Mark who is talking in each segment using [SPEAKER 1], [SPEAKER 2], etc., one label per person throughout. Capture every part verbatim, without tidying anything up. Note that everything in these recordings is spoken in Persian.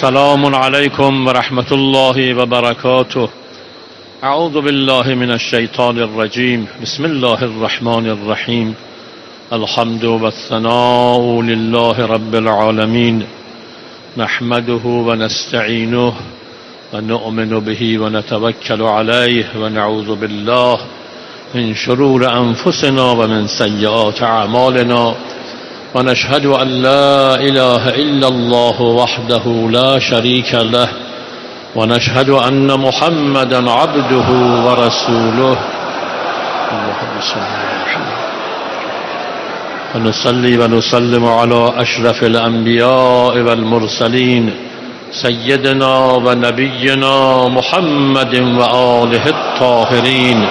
[SPEAKER 1] سلام علیکم و رحمت الله و برکاته. اعوذ بالله من الشیطان الرجیم. بسم الله الرحمن الرحیم. الحمد و الثناء لله رب العالمین. نحمده و نستعینه و نؤمن به و نتوکل علیه و نعوذ بالله من شرور انفسنا و من سیئات اعمالنا و نشهد ان لا اله الا الله وحده لا شریک له و نشهد ان محمدا عبده و رسوله. اللهم صل علی محمد و نصلی و نسلم علی اشرف الانبیاء والمرسلین سیدنا و نبینا محمد و آله الطاهرین،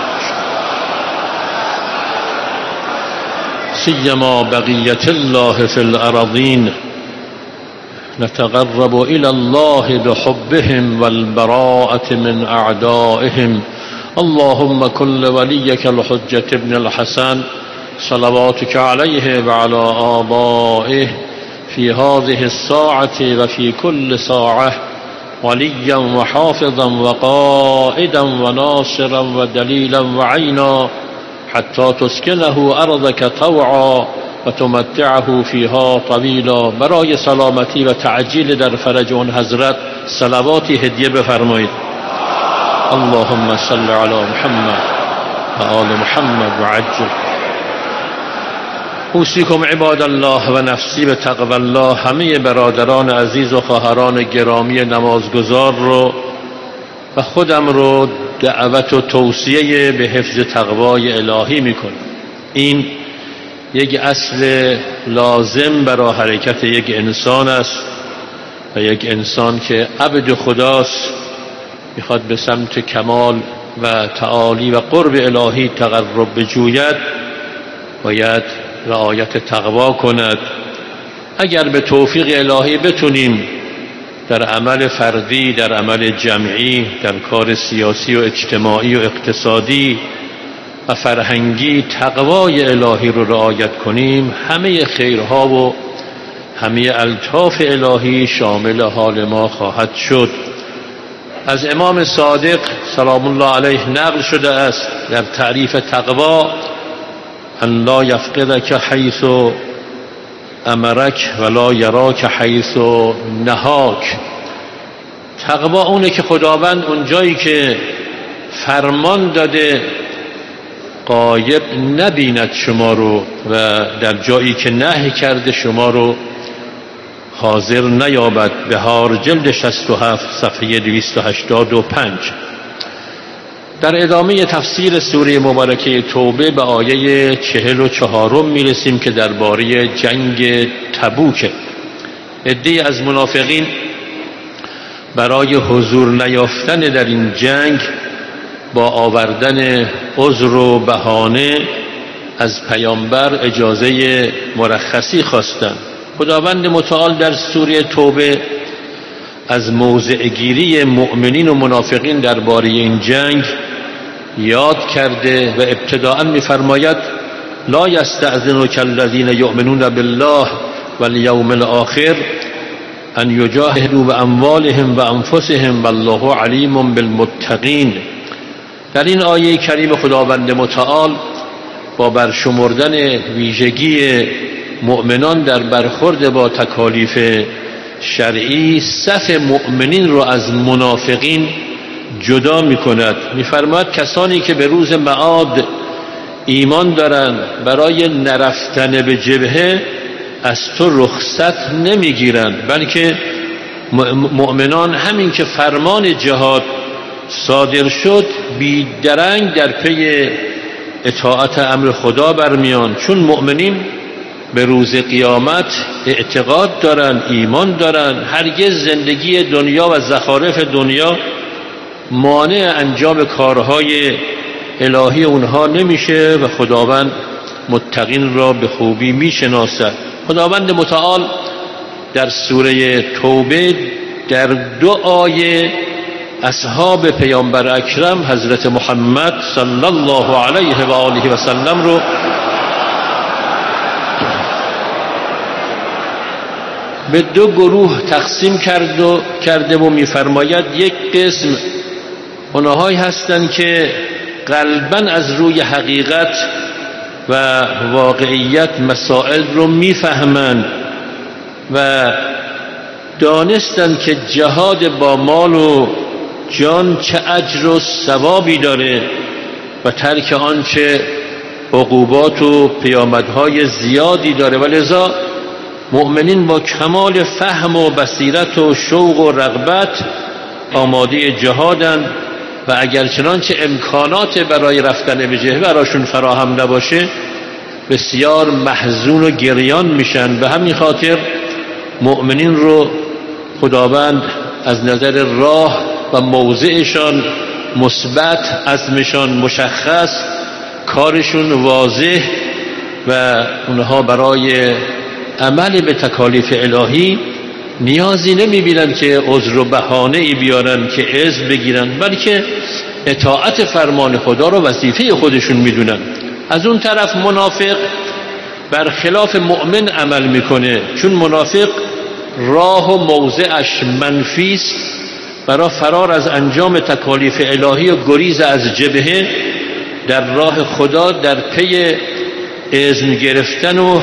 [SPEAKER 1] سیما بقیت الله فی الارضین. نتقرب الى الله بحبهم والبراءة من اعدائهم. اللهم كن وليك الحجة ابن الحسن صلواتك عليه وعلى آبائه في هذه الساعة وفي كل ساعة وليا وحافظا وقائدا وناصرا ودليلا وعينا حتى تسكنه أرضك طوعا و تمتعه فيها طويلا. برای سلامتی و تعجیل در فرج اون حضرت صلواتی هدیه بفرمایید. اللهم صل علی محمد و آل محمد و عجل. اوصیکم عباد الله و نفسی به تقوی الله. همه برادران عزیز و خواهران گرامی نمازگزار رو و خودم رو دعوت و توصیه به حفظ تقوای الهی میکنم. این یک اصل لازم برای حرکت یک انسان است و یک انسان که عبد خداست، میخواد به سمت کمال و تعالی و قرب الهی تقرب بجوید، باید رعایت تقوا کند. اگر به توفیق الهی بتونیم در عمل فردی، در عمل جمعی، در کار سیاسی و اجتماعی و اقتصادی و فرهنگی تقوای الهی رو رعایت کنیم، همه خیرها و همه الطاف الهی شامل حال ما خواهد شد. از امام صادق سلام الله علیه نقل شده است در تعریف تقوا: ان لا یفقدک حیث امرک ولا یراک حیث نهاک. تقوا اونه که خداوند اونجایی که فرمان داده غایب نبیند شما رو و در جایی که نهی کرده شما رو حاضر نیابد. بهار جلد شصت و هفت صفحه دویست و هشتاد و پنج. در ادامه تفسیر سوره مبارکه توبه به آیه چهل و چهارم میرسیم که درباره جنگ تبوکه. عده‌ای از منافقین برای حضور نیافتن در این جنگ با آوردن عذر و بهانه از پیامبر اجازه مرخصی خواستند. خداوند متعال در سوره توبه از موضع گیری مؤمنین و منافقین درباره این جنگ یاد کرده و ابتداءً می‌فرماید: لا یستأذنک الذین یؤمنون بالله والیوم الآخر ان یجاهدوا باموالهم و انفسهم والله علیم بالمتقین. در این آیه کریم خداوند متعال با برشمردن ویژگی مؤمنان در برخورد با تکالیف شرعی صف مؤمنین را از منافقین جدا می کند. می فرماید کسانی که به روز معاد ایمان دارند برای نرفتن به جبهه از تو رخصت نمی گیرند، بلکه مؤمنان همین که فرمان جهاد صادر شد بیدرنگ در پی اطاعت امر خدا برمیان، چون مؤمنین به روز قیامت اعتقاد دارن، ایمان دارن، هرگز زندگی دنیا و زخارف دنیا مانع انجام کارهای الهی اونها نمیشه و خداوند متقین را به خوبی میشناسد. خداوند متعال در سوره توبه در دو آیه اصحاب پیامبر اکرم حضرت محمد صلی الله علیه و آله و سلم رو به دو گروه تقسیم کرد و کرده و می‌فرماید یک قسم اونهایی هستند که قلباً از روی حقیقت و واقعیت مسائل رو میفهمند و دانستند که جهاد با مال و جان چه اجر و ثوابی داره و ترک آن چه عقوبات و پیامدهای زیادی داره و لذا مؤمنین با کمال فهم و بصیرت و شوق و رغبت آماده جهادند و اگر چنانچه امکانات برای رفتن به جهاد براشون فراهم نباشه بسیار محزون و گریان میشن. به همین خاطر مؤمنین رو خداوند از نظر راه و موضعشان مثبت، عزمشان مشخص، کارشون واضح و اونها برای عمل به تکالیف الهی نیازی نمیبینن که عذر و بهانه ای بیارن که عذر بگیرن، بلکه اطاعت فرمان خدا رو وظیفه خودشون میدونن. از اون طرف منافق برخلاف مؤمن عمل میکنه، چون منافق راه و موضعش منفی است، برای فرار از انجام تکالیف الهی و گریز از جبهه در راه خدا در پی اذن گرفتن و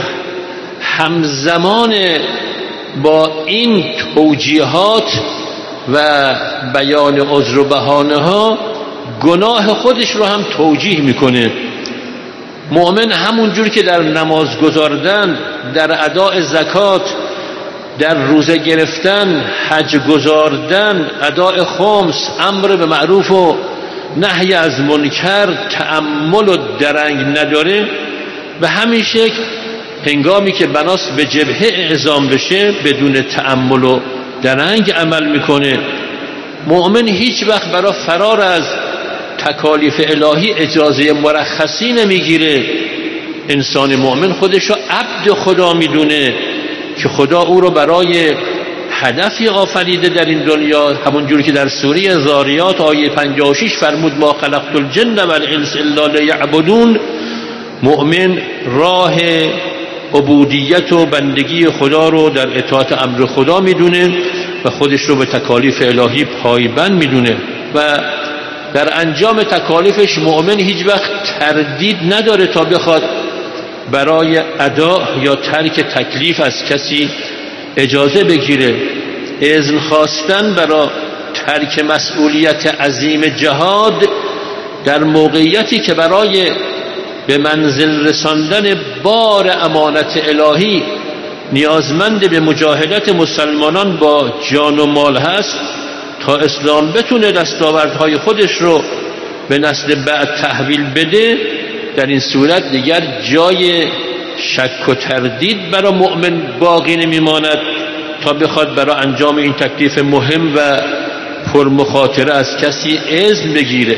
[SPEAKER 1] همزمان با این توجیهات و بیان عذر و بهانه ها گناه خودش رو هم توجیه میکنه. مؤمن همون جور که در نماز گذاردن، در اداء زکات، در روزه گرفتن، حج گذاردن، اداء خمس، امر به معروف و نهی از منکر تأمل و درنگ نداره، به همین شکل هنگامی که بناس به جبهه اعزام بشه بدون تأمل و درنگ عمل میکنه. مؤمن هیچ وقت برای فرار از تکالیف الهی اجازه مرخصی نمیگیره. انسان مؤمن خودش رو عبد خدا میدونه که خدا او رو برای هدفی آفریده در این دنیا، همون جوری که در سوره ذاریات آیه پنجاه و شش فرمود ما خلقت الجن والانس الا لیعبدون. مؤمن راه عبودیت و بندگی خدا رو در اطاعت امر خدا میدونه و خودش رو به تکالیف الهی پایبند میدونه و در انجام تکالیفش مؤمن هیچ وقت تردید نداره تا بخواد برای ادا یا ترک تکلیف از کسی اجازه بگیره. اذن خواستن برای ترک مسئولیت عظیم جهاد در موقعیتی که برای به منزل رساندن بار امانت الهی نیازمند به مجاهدت مسلمانان با جان و مال هست تا اسلام بتونه دستاوردهای خودش رو به نسل بعد تحویل بده، در این صورت دیگر جای شک و تردید برای مؤمن باقی نمیماند تا بخواد برای انجام این تکلیف مهم و پرمخاطره از کسی اذن بگیره.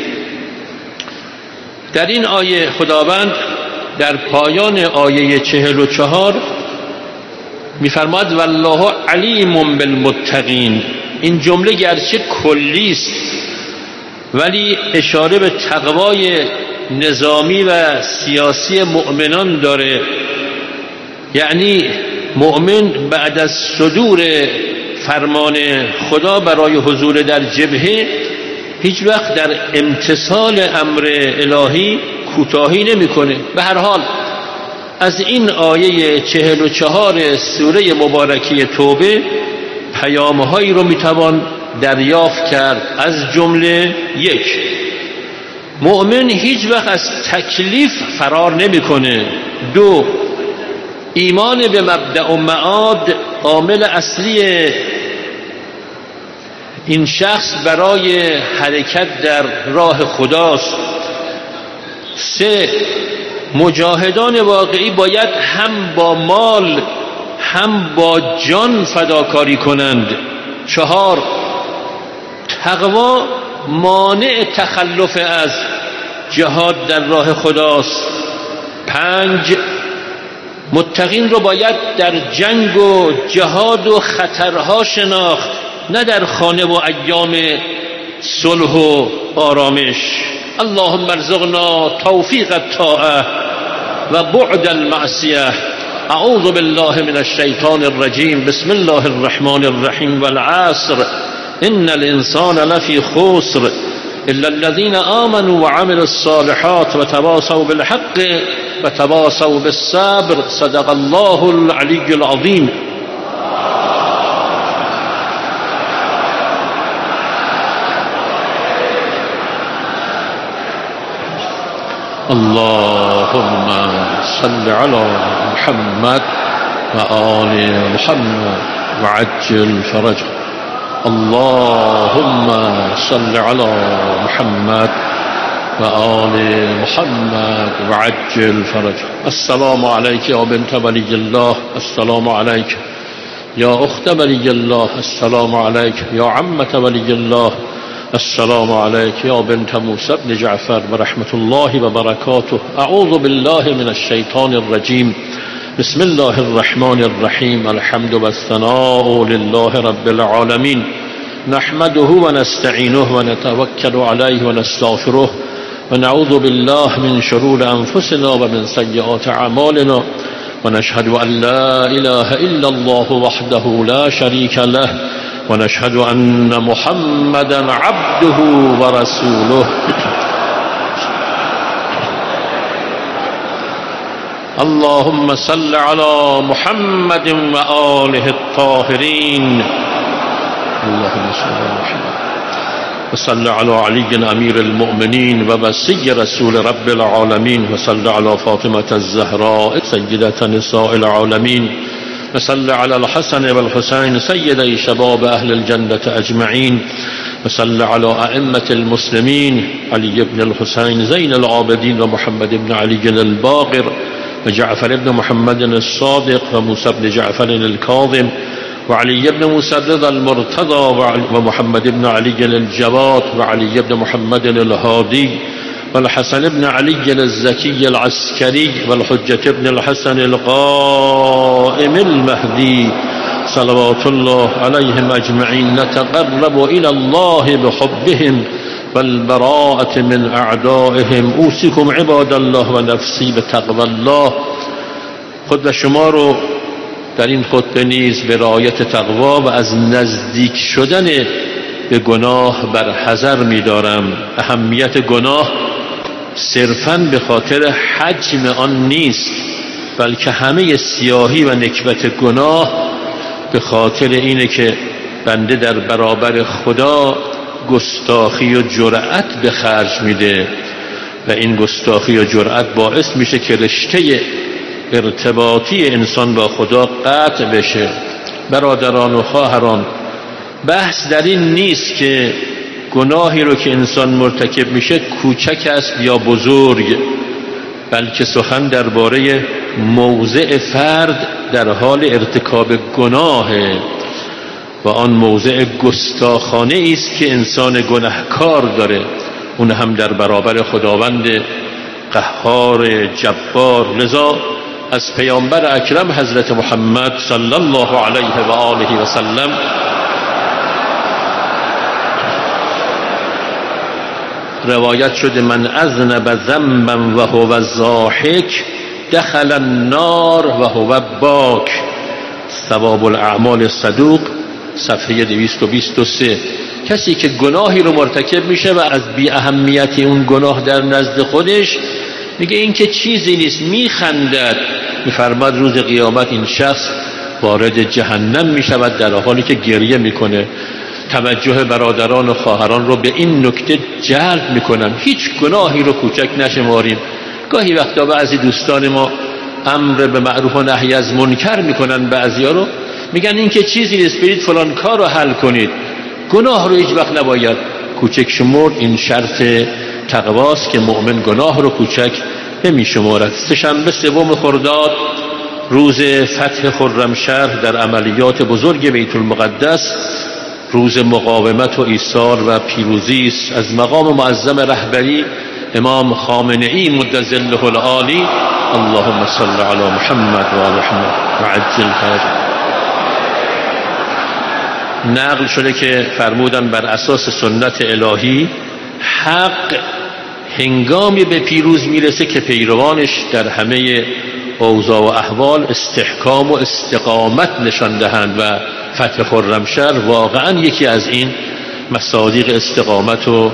[SPEAKER 1] در این آیه خداوند در پایان آیه چهل و چهار میفرماد والله علیم بالمتقین. این جمله گرچه کلی است ولی اشاره به تقوای نظامی و سیاسی مؤمنان داره، یعنی مؤمن بعد از صدور فرمان خدا برای حضور در جبهه هیچ وقت در امتثال امر الهی کوتاهی نمیکنه. به هر حال از این آیه چهل و چهار سوره مبارکه توبه پیامهایی رو میتوان دریافت کرد. از جمله یک، مؤمن هیچ وقت از تکلیف فرار نمیکنه. دو، ایمان به مبدأ و معاد عامل اصلی این شخص برای حرکت در راه خداست. سه، مجاهدان واقعی باید هم با مال هم با جان فداکاری کنند. چهار، تقوا مانع تخلف از جهاد در راه خداست. پنج، متقین رو باید در جنگ و جهاد و خطرها شناخت، نه در خانه و ایام صلح و آرامش. اللهم ارزقنا توفیق الطاعه و بعد المعصیه اعوذ بالله من الشیطان الرجیم بسم الله الرحمن الرحیم والعصر ان الانسان لفی خسر الا الذين آمنوا وعملوا الصالحات وتواصوا بالحق وتواصوا بالصبر صدق الله العلی العظیم. اللهم صل على محمد وآل محمد وعجل فرجه. اللهم صل على محمد وآل محمد وعجل فرجه. السلام عليك يا بنت ولي الله، السلام عليك يا أخت ولي الله، السلام عليك يا عمة ولي الله، السلام عليك يا بنت موسى بن جعفر ورحمة الله وبركاته. أعوذ بالله من الشيطان الرجيم بسم الله الرحمن الرحيم الحمد والثناء لله رب العالمين نحمده ونستعينه ونتوكل عليه ونستغفره ونعوذ بالله من شرور أنفسنا ومن سيئات أعمالنا ونشهد أن لا إله إلا الله وحده لا شريك له ونشهد أن محمدا عبده ورسوله. اللهم صل على محمد وآله الطاهرين. اللهم صل على محمد وصل على علي أمير المؤمنين ووصي رسول رب العالمين وصل على فاطمة الزهراء سيدة نساء العالمين وصل على الحسن والحسين سيدي شباب أهل الجنة أجمعين وصل على أئمة المسلمين علي بن الحسين زين العابدين ومحمد بن علي الباقر وجعفر بن محمد الصادق وموسى بن جعفر الكاظم وعلي بن موسى الرضا المرتضى ومحمد بن علي الجواد وعلي بن محمد الهادي والحسن بن علي الزكي العسكري والحجة بن الحسن القائم المهدي صلوات الله عليهم أجمعين. نتقرب إلى الله بحبهم والبراءة من أعدائهم. أوصيكم عباد الله و نفسی به تقوی الله. خود و شما رو در این خطبه نیز به رعایت تقوا و از نزدیک شدن به گناه برحذر می‌دارم. اهمیت گناه صرفاً به خاطر حجم آن نیست، بلکه همه سیاهی و نکبت گناه به خاطر اینه که بنده در برابر خدا گستاخی و جرأت به خرج میده و این گستاخی و جرأت باعث میشه که رشته ارتباطی انسان با خدا قطع بشه. برادران و خواهران، بحث در این نیست که گناهی رو که انسان مرتکب میشه کوچک است یا بزرگ، بلکه سخن درباره موضع فرد در حال ارتکاب گناهه و آن موضع گستاخانه است که انسان گناهکار داره، اون هم در برابر خداوند قهار جبار. لذا از پیامبر اکرم حضرت محمد صلی الله علیه و آله و سلم روایت شده من اذنب ذنبا و هو ضاحک دخل النار و هو باک. ثواب الاعمال الصدوق صفحه دویست و بیست و سه. کسی که گناهی رو مرتکب میشه و از بی اهمیتی اون گناه در نزد خودش میگه این که چیزی نیست، میخندد، میفرماد روز قیامت این شخص وارد جهنم میشود در حالی که گریه میکنه. توجه برادران و خواهران رو به این نکته جلب میکنم، هیچ گناهی رو کوچک نشماریم. گاهی وقتا بعضی دوستان ما امر به معروف و نهی از منکر میکنن، بعضیا رو میگن این که چیزی نیست، برید فلان کار رو حل کنید. گناه رو هیچ وقت نباید کوچک شمرد. این شرط تقواست که مؤمن گناه رو کوچک نمیشمارد. سه‌شنبه سوم خرداد روز فتح خرمشهر در عملیات بزرگ بیت المقدس، روز مقاومت و ایثار و پیروزی است. از مقام معظم رهبری امام خامنه‌ای مد ظله العالی اللهم صل علی محمد و آل محمد و عجل فرجه نقل شده که فرمودن بر اساس سنت الهی حق هنگامی به پیروز میرسه که پیروانش در همه اوضاع و احوال استحکام و استقامت نشان دهند و فتح خرمشهر واقعا یکی از این مصادیق استقامت و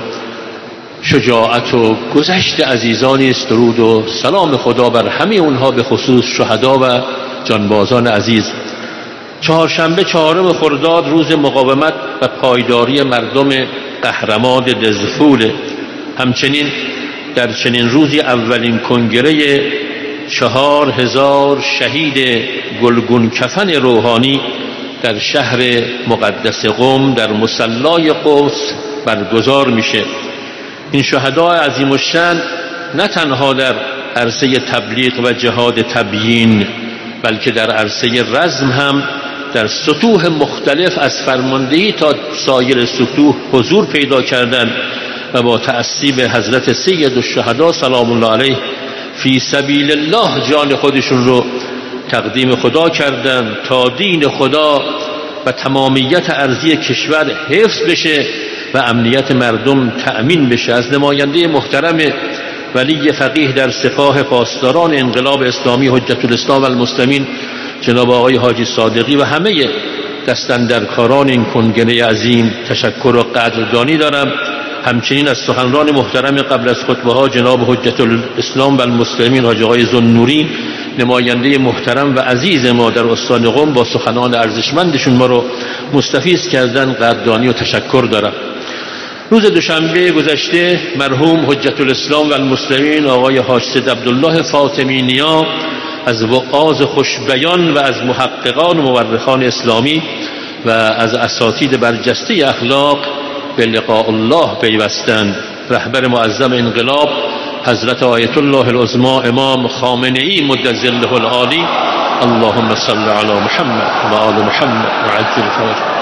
[SPEAKER 1] شجاعت و گذشت عزیزانی است. درود و سلام خدا بر همه اونها، به خصوص شهدا و جانبازان عزیز. چهارشنبه چهارم خرداد روز مقاومت و پایداری مردم قهرمان دزفول. همچنین در چنین روزی اولین کنگره چهار هزار شهید گلگون کفن روحانی در شهر مقدس قم در مصلای قدس برگزار میشه. این شهدای عظیم الشأن نه تنها در عرصه تبلیغ و جهاد تبیین، بلکه در عرصه رزم هم در سطوح مختلف از فرماندهی تا سایر سطوح حضور پیدا کردند و با تأسی به حضرت سید الشهدا سلام الله علیه فی سبیل الله جان خودشون رو تقدیم خدا کردند تا دین خدا و تمامیت ارضی کشور حفظ بشه و امنیت مردم تأمین بشه. از نماینده محترم ولی فقیه در سپاه پاسداران انقلاب اسلامی حجت الاسلام و المسلمین جناب آقای حاجی صادقی و همه دستاندرکاران این کنگره عظیم تشکر و قدردانی دارم. همچنین از سخنران محترم قبل از خطبه ها جناب حجت الاسلام و المسلمین حاجی آقای ذوالنورین، نماینده محترم و عزیز ما در استان قم، با سخنان ارزشمندشون ما رو مستفیض کردن، قدردانی و تشکر دارم. روز دوشنبه گذشته مرحوم حجت الاسلام و المسلمین آقای حاج سید عبدالله فاطمی نیا از وعاظ خوشبیان و از محققان و مورخان اسلامی و از اساتید برجسته اخلاق به لقاء الله پیوستند. رهبر معظم انقلاب حضرت آیت الله العظمی امام خامنه ای مد ظله العالی، اللهم صل علی محمد و آل محمد و عجل فرجهم،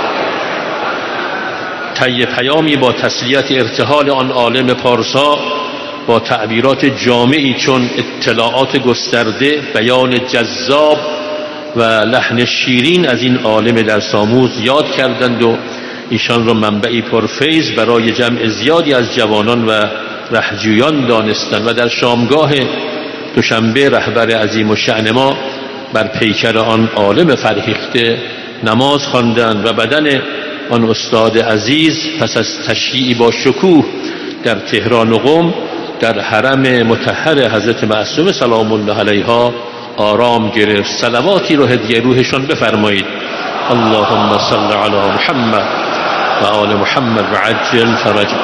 [SPEAKER 1] طی پیامی با تسلیت ارتحال آن عالم پارسا با تعبیرات جامعی چون اطلاعات گسترده، بیان جذاب و لحن شیرین از این عالم درس آموز یاد کردند و ایشان را منبعی پرفیض برای جمع زیادی از جوانان و رهجویان دانستند و در شامگاه دوشنبه رهبر عظیم الشأن ما بر پیکر آن عالم فرهیخته نماز خواندند و بدن آن استاد عزیز پس از تشییعی با شکوه در تهران و قم در حرم مطهر حضرت معصومه سلام الله علیها آرام گرفت. صلواتی رو هدیه روحشان بفرمایید. اللهم صل علی محمد و آل محمد و عجل فرجهم.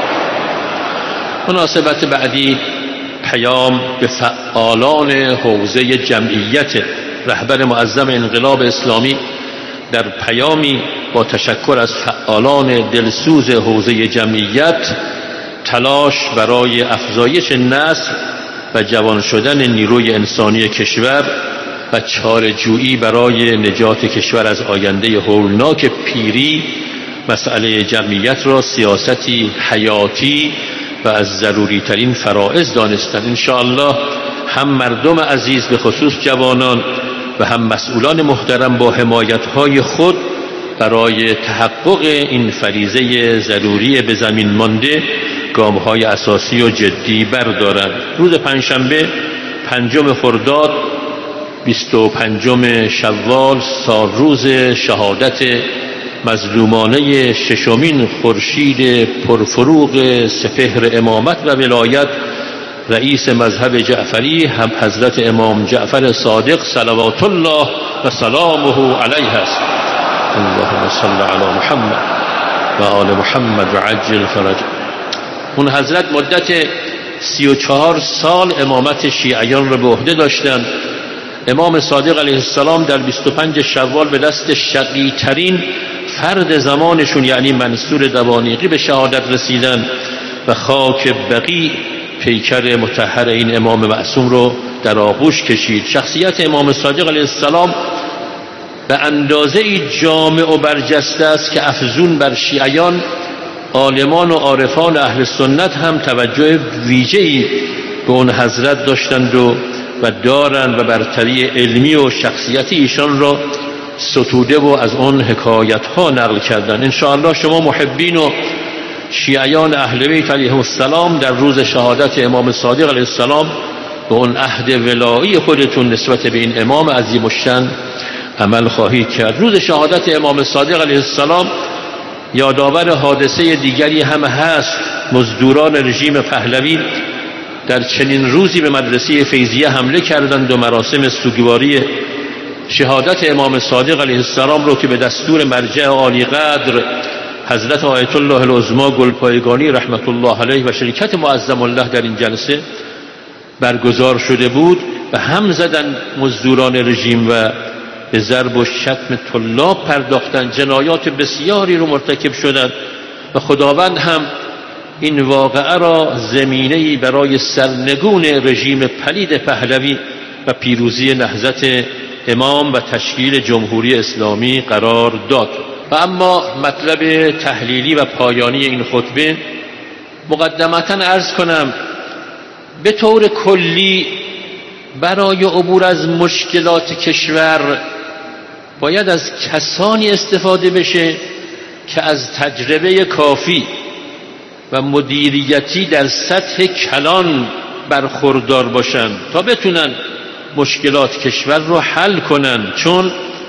[SPEAKER 1] مناسبت بعدی پیام به فعالان حوزه جمعیت. رهبر معظم انقلاب اسلامی در پیامی با تشکر از فعالان دلسوز حوزه جمعیت تلاش برای افزایش نسل و جوان شدن نیروی انسانی کشور و چاره‌جویی برای نجات کشور از آینده هولناک پیری، مسئله جمعیت را سیاستی حیاتی و از ضروری ترین فرائض دانستند. انشاءالله هم مردم عزیز به خصوص جوانان و هم مسئولان محترم با حمایت‌های خود برای تحقق این فریضه ضروری به زمین مانده گام‌های اساسی و جدی بردارند. روز پنجشنبه پنجم خرداد بیست و پنجم شوال سال روز شهادت مظلومانه ششمین خورشید پرفروغ سپهر امامت و ولایت رئیس مذهب جعفری هم حضرت امام جعفر صادق صلوات الله و سلامه علیه است. اللهم صل علی محمد و آل محمد و عجل فرجهم. اون حضرت مدت سی و چهار سال امامت شیعیان را به عهده داشتند. امام صادق علیه السلام در بیست و پنج شوال به دست شقی ترین فرد زمانشون یعنی منصور دوانیقی به شهادت رسیدن و خاک بقیع پیکر مطهر این امام معصوم رو در آغوش کشید. شخصیت امام صادق علیه السلام به اندازه جامع و برجسته است که افزون بر شیعیان، عالمان و عارفان اهل سنت هم توجه ویژه‌ای به اون حضرت داشتند و و دارند و برتری علمی و شخصیتی ایشان را ستوده و از اون حکایت ها نقل کردند. انشاءالله شما محبین و شیعیان اهل بیت علیهم السلام در روز شهادت امام صادق علیه السلام به اون عهد ولایی خودتون نسبت به این امام عظیم الشأن عمل خواهید کرد. روز شهادت امام صادق علیه السلام یادآور حادثه دیگری هم هست. مزدوران رژیم پهلوی در چنین روزی به مدرسه فیضیه حمله کردند و مراسم سوگواری شهادت امام صادق علیه السلام رو که به دستور مرجع عالی قدر حضرت آیت الله العظما گلپایگانی رحمت الله علیه و شرکت معظم الله در این جلسه برگزار شده بود و هم زدن مزدوران رژیم و به ضرب و شتم طلاب پرداختن، جنایات بسیاری رو مرتکب شدند و خداوند هم این واقعه را زمینه‌ای برای سرنگون رژیم پلید پهلوی و پیروزی نهضت امام و تشکیل جمهوری اسلامی قرار داد. و اما مطلب تحلیلی و پایانی این خطبه، مقدمتاً عرض کنم به طور کلی برای عبور از مشکلات کشور باید از کسانی استفاده بشه که از تجربه کافی و مدیریتی در سطح کلان برخوردار باشن تا بتونن مشکلات کشور رو حل کنن، چون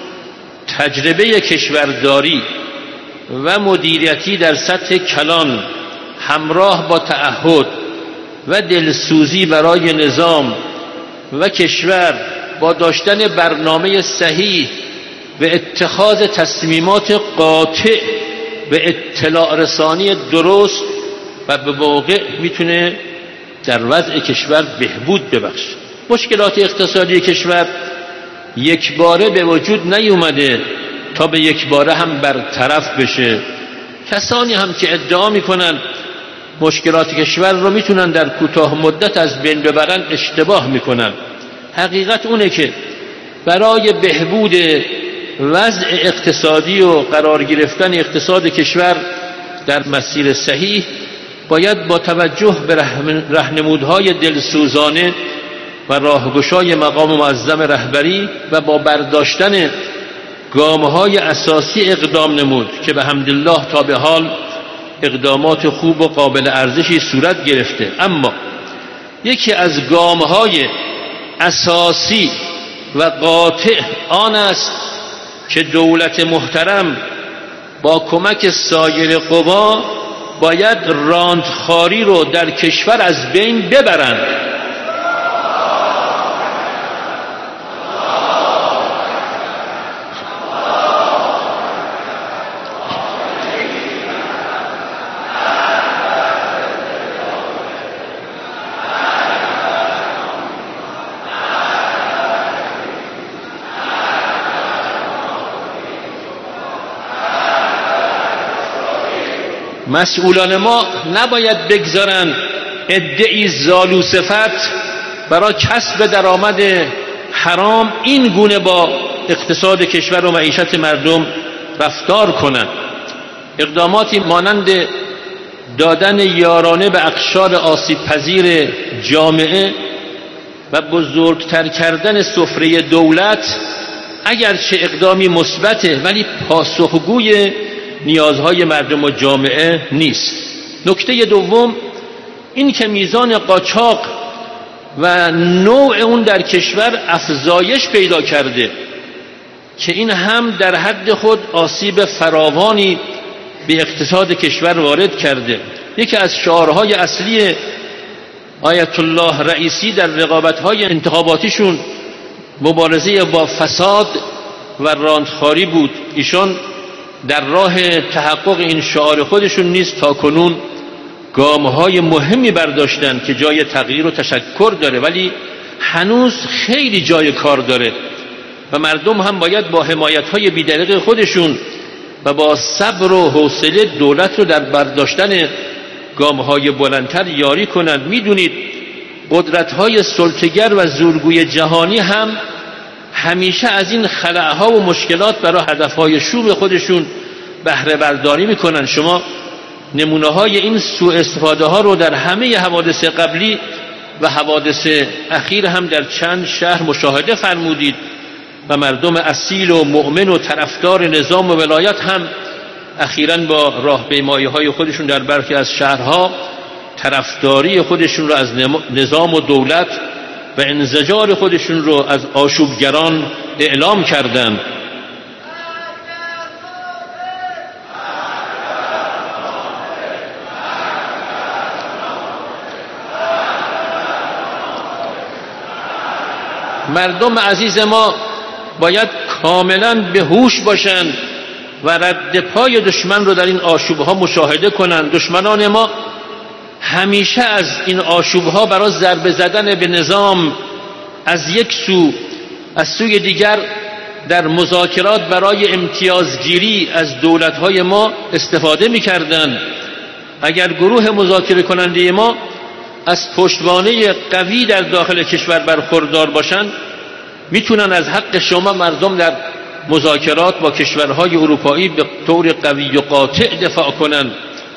[SPEAKER 1] تجربه کشورداری و مدیریتی در سطح کلان همراه با تعهد و دلسوزی برای نظام و کشور با داشتن برنامه صحیح و اتخاذ تصمیمات قاطع به اطلاع رسانی درست و به موقع میتونه در وضع کشور بهبود ببخشه. مشکلات اقتصادی کشور یک باره به وجود نیومده تا به یک باره هم برطرف بشه. کسانی هم که ادعا میکنن مشکلات کشور رو میتونن در کوتاه مدت از بین ببرن اشتباه میکنن. حقیقت اونه که برای بهبود وضع اقتصادی و قرار گرفتن اقتصاد کشور در مسیر صحیح باید با توجه به راهنمودهای دلسوزانه و راهگشای مقام معظم رهبری و با برداشتن گام‌های اساسی اقدام نمود که به حمدالله تا به حال اقدامات خوب و قابل ارزشی صورت گرفته. اما یکی از گام‌های اساسی و قاطع آن است که دولت محترم با کمک سایر قوا باید راندخواری رو در کشور از بین ببرند. مسئولان ما نباید بگذارن ادعی زالو صفت برای کسب درآمد حرام این گونه با اقتصاد کشور و معیشت مردم رفتار کنند. اقداماتی مانند دادن یارانه به اقشار آسیب پذیر جامعه و بزرگتر کردن سفره دولت اگرچه اقدامی مثبته ولی پاسخگوی نیازهای مردم و جامعه نیست. نکته دوم این که میزان قاچاق و نوع اون در کشور افزایش پیدا کرده که این هم در حد خود آسیب فراوانی به اقتصاد کشور وارد کرده. یکی از شعارهای اصلی آیت الله رئیسی در رقابت‌های انتخاباتیشون مبارزه با فساد و راندخواری بود. ایشان در راه تحقق این شعار خودشون نیست تا کنون گام‌های مهمی برداشتن که جای تغییر و تشکر داره، ولی هنوز خیلی جای کار داره و مردم هم باید با حمایت‌های بی‌دریغ خودشون و با صبر و حوصله دولت رو در برداشتن گام‌های بلندتر یاری کنند. میدونید قدرت‌های سلطه‌گر و زورگوی جهانی هم همیشه از این خلأها و مشکلات برای هدفهای شوم خودشون بهره برداری میکنن. شما نمونه های این سوء استفاده ها رو در همه حوادث قبلی و حوادث اخیر هم در چند شهر مشاهده فرمودید و مردم اصیل و مؤمن و طرفدار نظام و ولایت هم اخیراً با راهپیمایی‌های خودشون در برخی از شهرها طرفداری خودشون رو از نظام و دولت و انزجار خودشون رو از آشوبگران اعلام کردند. مردم عزیز ما باید کاملا به هوش باشند و رد پای دشمن رو در این آشوبها مشاهده کنند. دشمنان ما همیشه از این آشوبها برای ضربه زدن به نظام از یک سو، از سوی دیگر در مذاکرات برای امتیازگیری از دولت‌های ما استفاده می‌کردند. اگر گروه مذاکره کننده ما از پشتوانه قوی در داخل کشور برخوردار باشند، میتونن از حق شما مردم در مذاکرات با کشورهای اروپایی به طور قوی و قاطع دفاع کنند.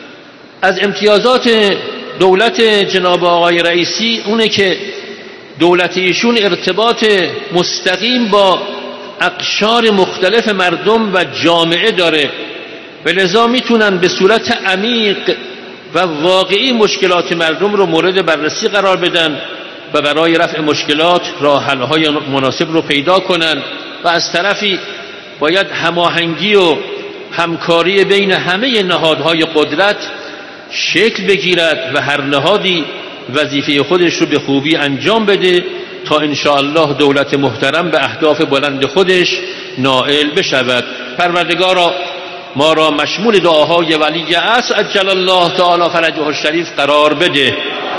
[SPEAKER 1] از امتیازات دولت جناب آقای رئیسی اونه که دولت ایشون ارتباط مستقیم با اقشار مختلف مردم و جامعه داره و لذا میتونن به صورت عمیق و واقعی مشکلات مردم رو مورد بررسی قرار بدن و برای رفع مشکلات راه حل‌های مناسب رو پیدا کنن. و از طرفی باید هماهنگی و همکاری بین همه نهادهای قدرت شکل بگیرد و هر نهادی وظیفه خودش رو به خوبی انجام بده تا انشاءالله دولت محترم به اهداف بلند خودش نائل بشود. پروردگارا ما را مشمول دعاهای ولی عصر عجل الله تعالی فرجه الشریف قرار بده.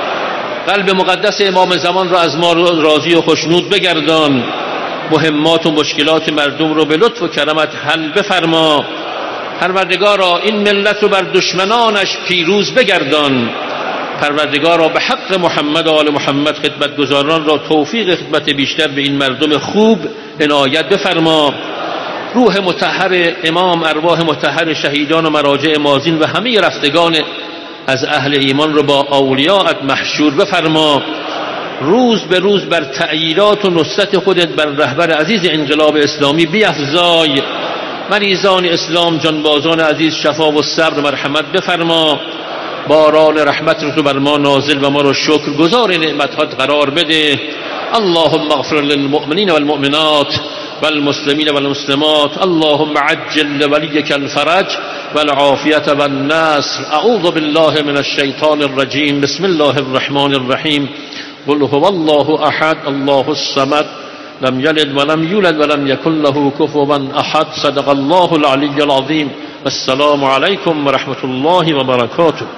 [SPEAKER 1] قلب مقدس امام زمان را از ما راضی و خوشنود بگردان. مهمات و مشکلات مردم رو به لطف و کرمت حل بفرما. پروردگارا این ملت رو بر دشمنانش پیروز بگردان. پروردگارا به حق محمد و آل محمد خدمتگزاران را توفیق خدمت بیشتر به این مردم خوب عنایت بفرما. روح مطهر امام، ارواح مطهر شهیدان و مراجع مازین و همه رفتگان از اهل ایمان رو با اولیاءت محشور بفرما. روز به روز بر تأییدات و نصرت خودت بر رهبر عزیز انقلاب اسلامی بیفزای. مریضان اسلام جانبازان عزیز شفا و صبر مرحمت بفرما. باران رحمت رو بر ما نازل و ما رو شکر گزار نعمتات قرار بده. اللهم اغفر للمؤمنین والمؤمنات والمسلمين والمسلمات. اللهم عجل لوليك الفرج والعافية والنصر. أعوذ بالله من الشيطان الرجيم. بسم الله الرحمن الرحيم. قل هو الله أحد الله الصمد لم يلد ولم يولد ولم يكن له كفوا أحد. صدق الله العلي العظيم. السلام عليكم ورحمة الله وبركاته.